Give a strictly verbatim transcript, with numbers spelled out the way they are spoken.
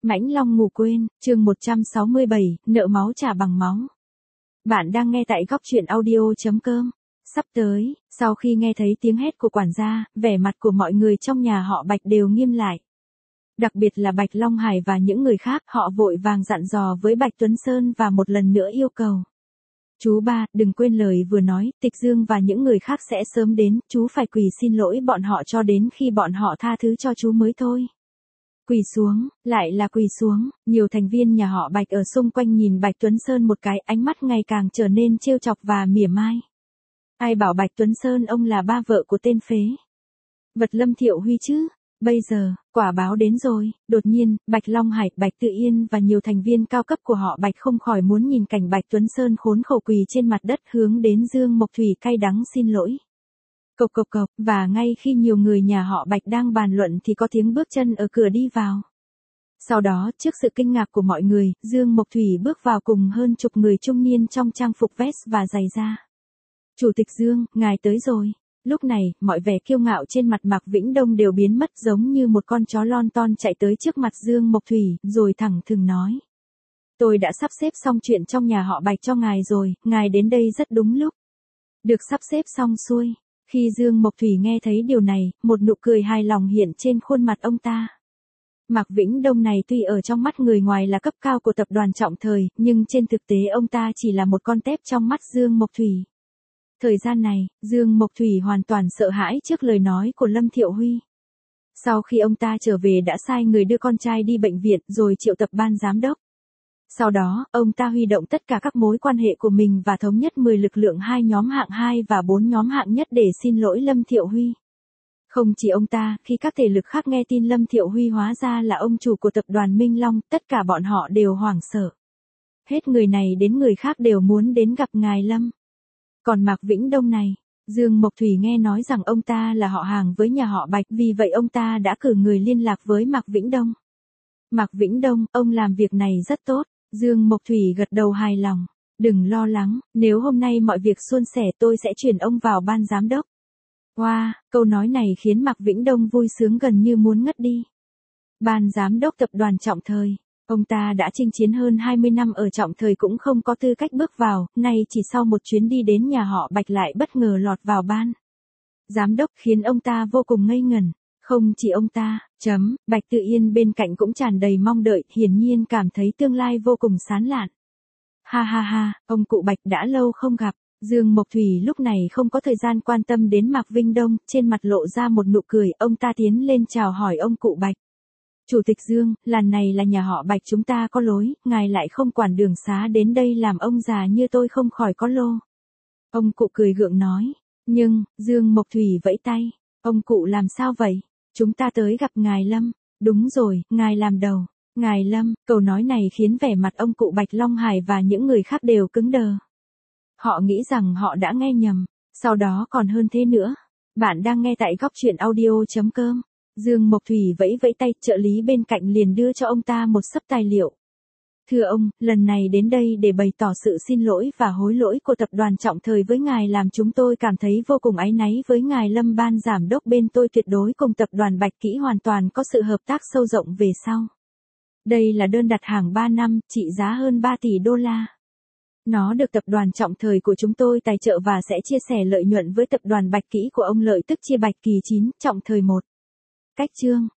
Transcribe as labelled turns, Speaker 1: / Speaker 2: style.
Speaker 1: Mãnh Long ngủ quên, chương một trăm sáu mươi bảy, nợ máu trả bằng máu. Bạn đang nghe tại góc truyện audio chấm com. Sắp tới, sau khi nghe thấy tiếng hét của quản gia, vẻ mặt của mọi người trong nhà họ Bạch đều nghiêm lại. Đặc biệt là Bạch Long Hải và những người khác, họ vội vàng dặn dò với Bạch Tuấn Sơn và một lần nữa yêu cầu. Chú ba, đừng quên lời vừa nói, Tịch Dương và những người khác sẽ sớm đến, chú phải quỳ xin lỗi bọn họ cho đến khi bọn họ tha thứ cho chú mới thôi. Quỳ xuống, lại là quỳ xuống, nhiều thành viên nhà họ Bạch ở xung quanh nhìn Bạch Tuấn Sơn một cái, ánh mắt ngày càng trở nên trêu chọc và mỉa mai. Ai bảo Bạch Tuấn Sơn ông là ba vợ của tên phế vật Lâm Thiệu Huy chứ? Bây giờ, quả báo đến rồi. Đột nhiên, Bạch Long Hải, Bạch Tự Yên và nhiều thành viên cao cấp của họ Bạch không khỏi muốn nhìn cảnh Bạch Tuấn Sơn khốn khổ quỳ trên mặt đất hướng đến Dương Mộc Thủy cay đắng xin lỗi. Cộc cộc cộc, và ngay khi nhiều người nhà họ Bạch đang bàn luận thì có tiếng bước chân ở cửa đi vào. Sau đó, trước sự kinh ngạc của mọi người, Dương Mộc Thủy bước vào cùng hơn chục người trung niên trong trang phục vest và giày da. Chủ tịch Dương, ngài tới rồi. Lúc này, mọi vẻ kiêu ngạo trên mặt Mạc Vĩnh Đông đều biến mất giống như một con chó lon ton chạy tới trước mặt Dương Mộc Thủy, rồi thẳng thừng nói. Tôi đã sắp xếp xong chuyện trong nhà họ Bạch cho ngài rồi, ngài đến đây rất đúng lúc. Được sắp xếp xong xuôi. Khi Dương Mộc Thủy nghe thấy điều này, một nụ cười hài lòng hiện trên khuôn mặt ông ta. Mạc Vĩnh Đông này tuy ở trong mắt người ngoài là cấp cao của tập đoàn Trọng Thời, nhưng trên thực tế ông ta chỉ là một con tép trong mắt Dương Mộc Thủy. Thời gian này, Dương Mộc Thủy hoàn toàn sợ hãi trước lời nói của Lâm Thiệu Huy. Sau khi ông ta trở về đã sai người đưa con trai đi bệnh viện rồi triệu tập ban giám đốc. Sau đó, ông ta huy động tất cả các mối quan hệ của mình và thống nhất mười lực lượng hai nhóm hạng hai và bốn nhóm hạng nhất để xin lỗi Lâm Thiệu Huy. Không chỉ ông ta, khi các thể lực khác nghe tin Lâm Thiệu Huy hóa ra là ông chủ của tập đoàn Minh Long, tất cả bọn họ đều hoảng sợ. Hết người này đến người khác đều muốn đến gặp ngài Lâm. Còn Mạc Vĩnh Đông này, Dương Mộc Thủy nghe nói rằng ông ta là họ hàng với nhà họ Bạch, vì vậy ông ta đã cử người liên lạc với Mạc Vĩnh Đông. Mạc Vĩnh Đông, ông làm việc này rất tốt. Dương Mộc Thủy gật đầu hài lòng. Đừng lo lắng, nếu hôm nay mọi việc suôn sẻ tôi sẽ chuyển ông vào ban giám đốc. Wow, câu nói này khiến Mạc Vĩnh Đông vui sướng gần như muốn ngất đi. Ban giám đốc tập đoàn Trọng Thời. Ông ta đã chinh chiến hơn hai mươi năm ở Trọng Thời cũng không có tư cách bước vào, nay chỉ sau một chuyến đi đến nhà họ Bạch lại bất ngờ lọt vào ban giám đốc khiến ông ta vô cùng ngây ngẩn. Không chỉ ông ta, chấm, Bạch Tự Yên bên cạnh cũng tràn đầy mong đợi, hiển nhiên cảm thấy tương lai vô cùng sáng lạn. Ha ha ha, ông cụ Bạch đã lâu không gặp. Dương Mộc Thủy lúc này không có thời gian quan tâm đến Mạc Vĩnh Đông, trên mặt lộ ra một nụ cười, ông ta tiến lên chào hỏi ông cụ Bạch. Chủ tịch Dương, lần này là nhà họ Bạch chúng ta có lối, ngài lại không quản đường xá đến đây làm ông già như tôi không khỏi có lô. Ông cụ cười gượng nói, nhưng, Dương Mộc Thủy vẫy tay, ông cụ làm sao vậy? Chúng ta tới gặp ngài Lâm. Đúng rồi, ngài làm đầu. Ngài Lâm, câu nói này khiến vẻ mặt ông cụ Bạch Long Hải và những người khác đều cứng đờ. Họ nghĩ rằng họ đã nghe nhầm. Sau đó còn hơn thế nữa. Bạn đang nghe tại góc truyện audio chấm com. Dương Mộc Thủy vẫy vẫy tay, trợ lý bên cạnh liền đưa cho ông ta một xấp tài liệu. Thưa ông, lần này đến đây để bày tỏ sự xin lỗi và hối lỗi của tập đoàn Trọng Thời với ngài làm chúng tôi cảm thấy vô cùng áy náy với ngài Lâm ban giám đốc bên tôi tuyệt đối cùng tập đoàn Bạch Kỹ hoàn toàn có sự hợp tác sâu rộng về sau. Đây là đơn đặt hàng ba năm, trị giá hơn ba tỷ đô la. Nó được tập đoàn Trọng Thời của chúng tôi tài trợ và sẽ chia sẻ lợi nhuận với tập đoàn Bạch Kỹ của ông Lợi tức chia Bạch Kỳ chín, Trọng Thời một. Cách chương,